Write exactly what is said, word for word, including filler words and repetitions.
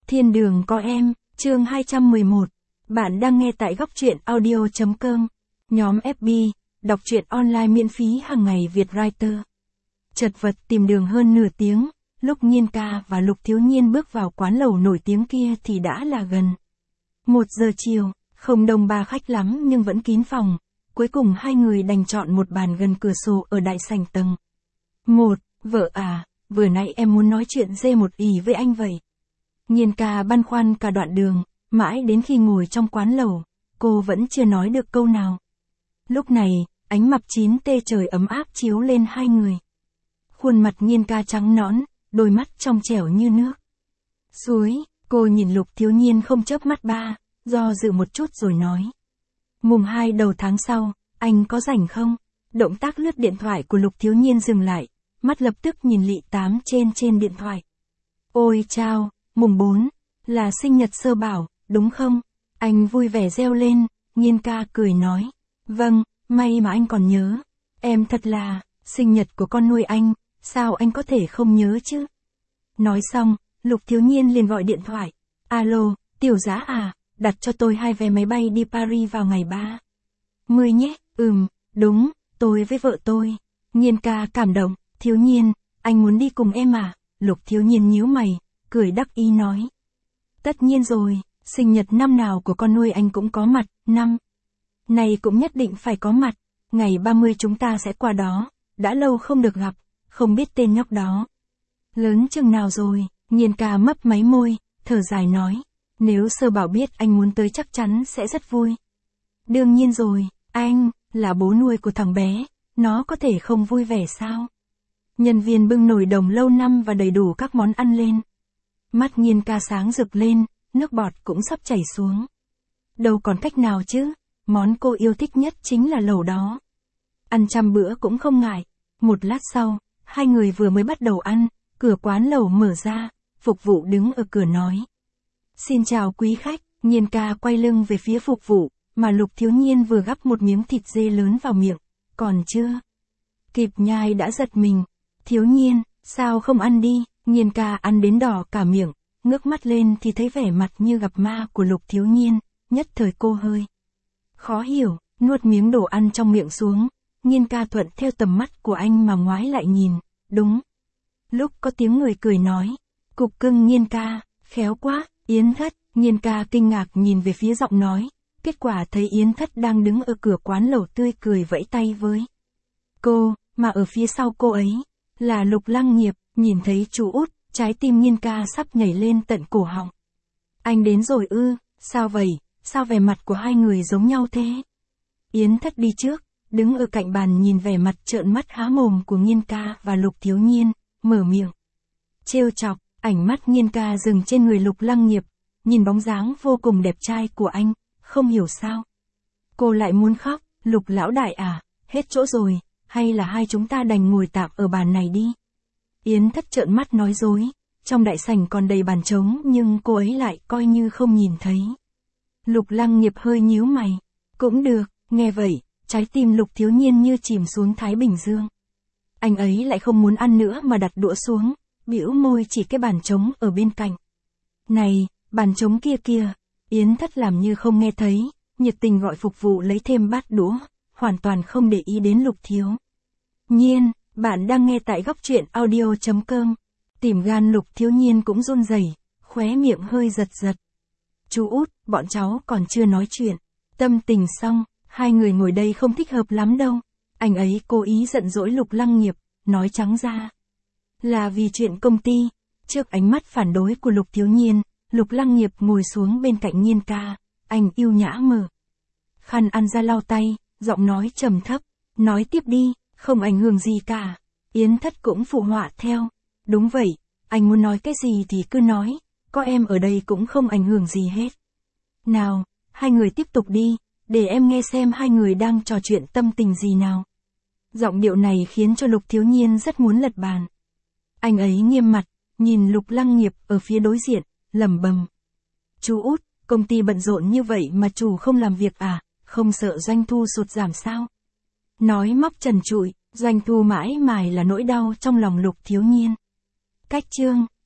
Thiên đường có em, chương hai trăm mười một. Bạn đang nghe tại góc truyện audio chấm com. Nhóm ép bê, đọc truyện online miễn phí hàng ngày Việt Writer. Chật vật tìm đường hơn nửa tiếng, lúc Nhiên ca và Lục Thiếu Nhiên bước vào quán lẩu nổi tiếng kia thì đã là gần một giờ chiều, không đông ba khách lắm nhưng vẫn kín phòng. Cuối cùng hai người đành chọn một bàn gần cửa sổ ở đại sảnh tầng một. Vợ à, vừa nãy em muốn nói chuyện dê một ì với anh vậy. Nhiên ca băn khoăn cả đoạn đường, mãi đến khi ngồi trong quán lẩu, cô vẫn chưa nói được câu nào. Lúc này, ánh mặt chín tê trời ấm áp chiếu lên hai người. Khuôn mặt Nhiên ca trắng nõn, đôi mắt trong trẻo như nước suối. Cô nhìn Lục Thiếu Nhiên không chớp mắt ba, do dự một chút rồi nói. Mùng hai đầu tháng sau, anh có rảnh không? Động tác lướt điện thoại của Lục Thiếu Nhiên dừng lại, mắt lập tức nhìn lị tám trên trên điện thoại. Ôi chao, mùng bốn, là sinh nhật Sơ Bảo, đúng không? Anh vui vẻ reo lên, Nhiên ca cười nói. Vâng, may mà anh còn nhớ. Em thật là, sinh nhật của con nuôi anh, sao anh có thể không nhớ chứ? Nói xong, Lục Thiếu Nhiên liền gọi điện thoại. Alo, Tiểu Giá à, đặt cho tôi hai vé máy bay đi Paris vào ngày ba mươi nhé. Ừm, đúng, tôi với vợ tôi. Nhiên ca cảm động. Thiếu Nhiên, anh muốn đi cùng em à? Lục Thiếu Nhiên nhíu mày, cười đắc ý nói. Tất nhiên rồi, sinh nhật năm nào của con nuôi anh cũng có mặt, năm này cũng nhất định phải có mặt. Ngày ba mươi chúng ta sẽ qua đó, đã lâu không được gặp, không biết tên nhóc đó lớn chừng nào rồi. Nhiên ca mấp máy môi, thở dài nói. Nếu Sơ Bảo biết anh muốn tới chắc chắn sẽ rất vui. Đương nhiên rồi, anh là bố nuôi của thằng bé, nó có thể không vui vẻ sao? Nhân viên bưng nồi đồng lâu năm và đầy đủ các món ăn lên. Mắt Nhiên ca sáng rực lên, nước bọt cũng sắp chảy xuống. Đâu còn cách nào chứ, món cô yêu thích nhất chính là lẩu đó. Ăn trăm bữa cũng không ngại. Một lát sau, hai người vừa mới bắt đầu ăn, cửa quán lẩu mở ra, phục vụ đứng ở cửa nói. Xin chào quý khách. Nhiên ca quay lưng về phía phục vụ, mà Lục Thiếu Nhiên vừa gắp một miếng thịt dê lớn vào miệng, còn chưa kịp nhai đã giật mình. Thiếu Nhiên, sao không ăn đi? Nhiên ca ăn đến đỏ cả miệng, ngước mắt lên thì thấy vẻ mặt như gặp ma của Lục Thiếu Nhiên, nhất thời cô hơi khó hiểu, nuốt miếng đồ ăn trong miệng xuống. Nhiên ca thuận theo tầm mắt của anh mà ngoái lại nhìn, đúng lúc có tiếng người cười nói. Cục cưng Nhiên ca, khéo quá. Yến Thất. Nhiên ca kinh ngạc nhìn về phía giọng nói, kết quả thấy Yến Thất đang đứng ở cửa quán lẩu tươi cười vẫy tay với cô, mà ở phía sau cô ấy là Lục Lăng Nghiệp. Nhìn thấy chú út, trái tim Nhiên ca sắp nhảy lên tận cổ họng. Anh đến rồi ư? Sao vậy? Sao vẻ mặt của hai người giống nhau thế? Yến Thất đi trước, đứng ở cạnh bàn nhìn vẻ mặt trợn mắt há mồm của Nhiên ca và Lục Thiếu Nhiên, mở miệng trêu chọc. Ánh mắt Nhiên ca dừng trên người Lục Lăng Nghiệp, nhìn bóng dáng vô cùng đẹp trai của anh, không hiểu sao cô lại muốn khóc. Lục lão đại à, hết chỗ rồi, hay là hai chúng ta đành ngồi tạm ở bàn này đi? Yến Thất trợn mắt nói dối, trong đại sảnh còn đầy bàn trống nhưng cô ấy lại coi như không nhìn thấy. Lục Lăng Nghiệp hơi nhíu mày. Cũng được. Nghe vậy, trái tim Lục Thiếu Nhiên như chìm xuống Thái Bình Dương. Anh ấy lại không muốn ăn nữa mà đặt đũa xuống, bĩu môi chỉ cái bàn trống ở bên cạnh. Này, bàn trống kia kia. Yến Thất làm như không nghe thấy, nhiệt tình gọi phục vụ lấy thêm bát đũa, hoàn toàn không để ý đến Lục Thiếu Nhiên. Bạn đang nghe tại góc truyện audio chấm com. Tim gan Lục Thiếu Nhiên cũng run rẩy, khóe miệng hơi giật giật. Chú út, bọn cháu còn chưa nói chuyện tâm tình xong, hai người ngồi đây không thích hợp lắm đâu. Anh ấy cố ý giận dỗi Lục Lăng Nghiệp, nói trắng ra là vì chuyện công ty. Trước ánh mắt phản đối của Lục Thiếu Nhiên, Lục Lăng Nghiệp ngồi xuống bên cạnh Nhiên ca, anh yêu nhã mở khăn ăn ra lau tay, giọng nói trầm thấp. Nói tiếp đi, không ảnh hưởng gì cả. Yến Thất cũng phụ họa theo. Đúng vậy, anh muốn nói cái gì thì cứ nói, có em ở đây cũng không ảnh hưởng gì hết. Nào, hai người tiếp tục đi, để em nghe xem hai người đang trò chuyện tâm tình gì nào. Giọng điệu này khiến cho Lục Thiếu Nhiên rất muốn lật bàn. Anh ấy nghiêm mặt, nhìn Lục Lăng Nghiệp ở phía đối diện, lẩm bẩm. Chú út, công ty bận rộn như vậy mà chủ không làm việc à, không sợ doanh thu sụt giảm sao? Nói móc trần trụi, doanh thu mãi mãi là nỗi đau trong lòng Lục Thiếu Nhiên. Cách chương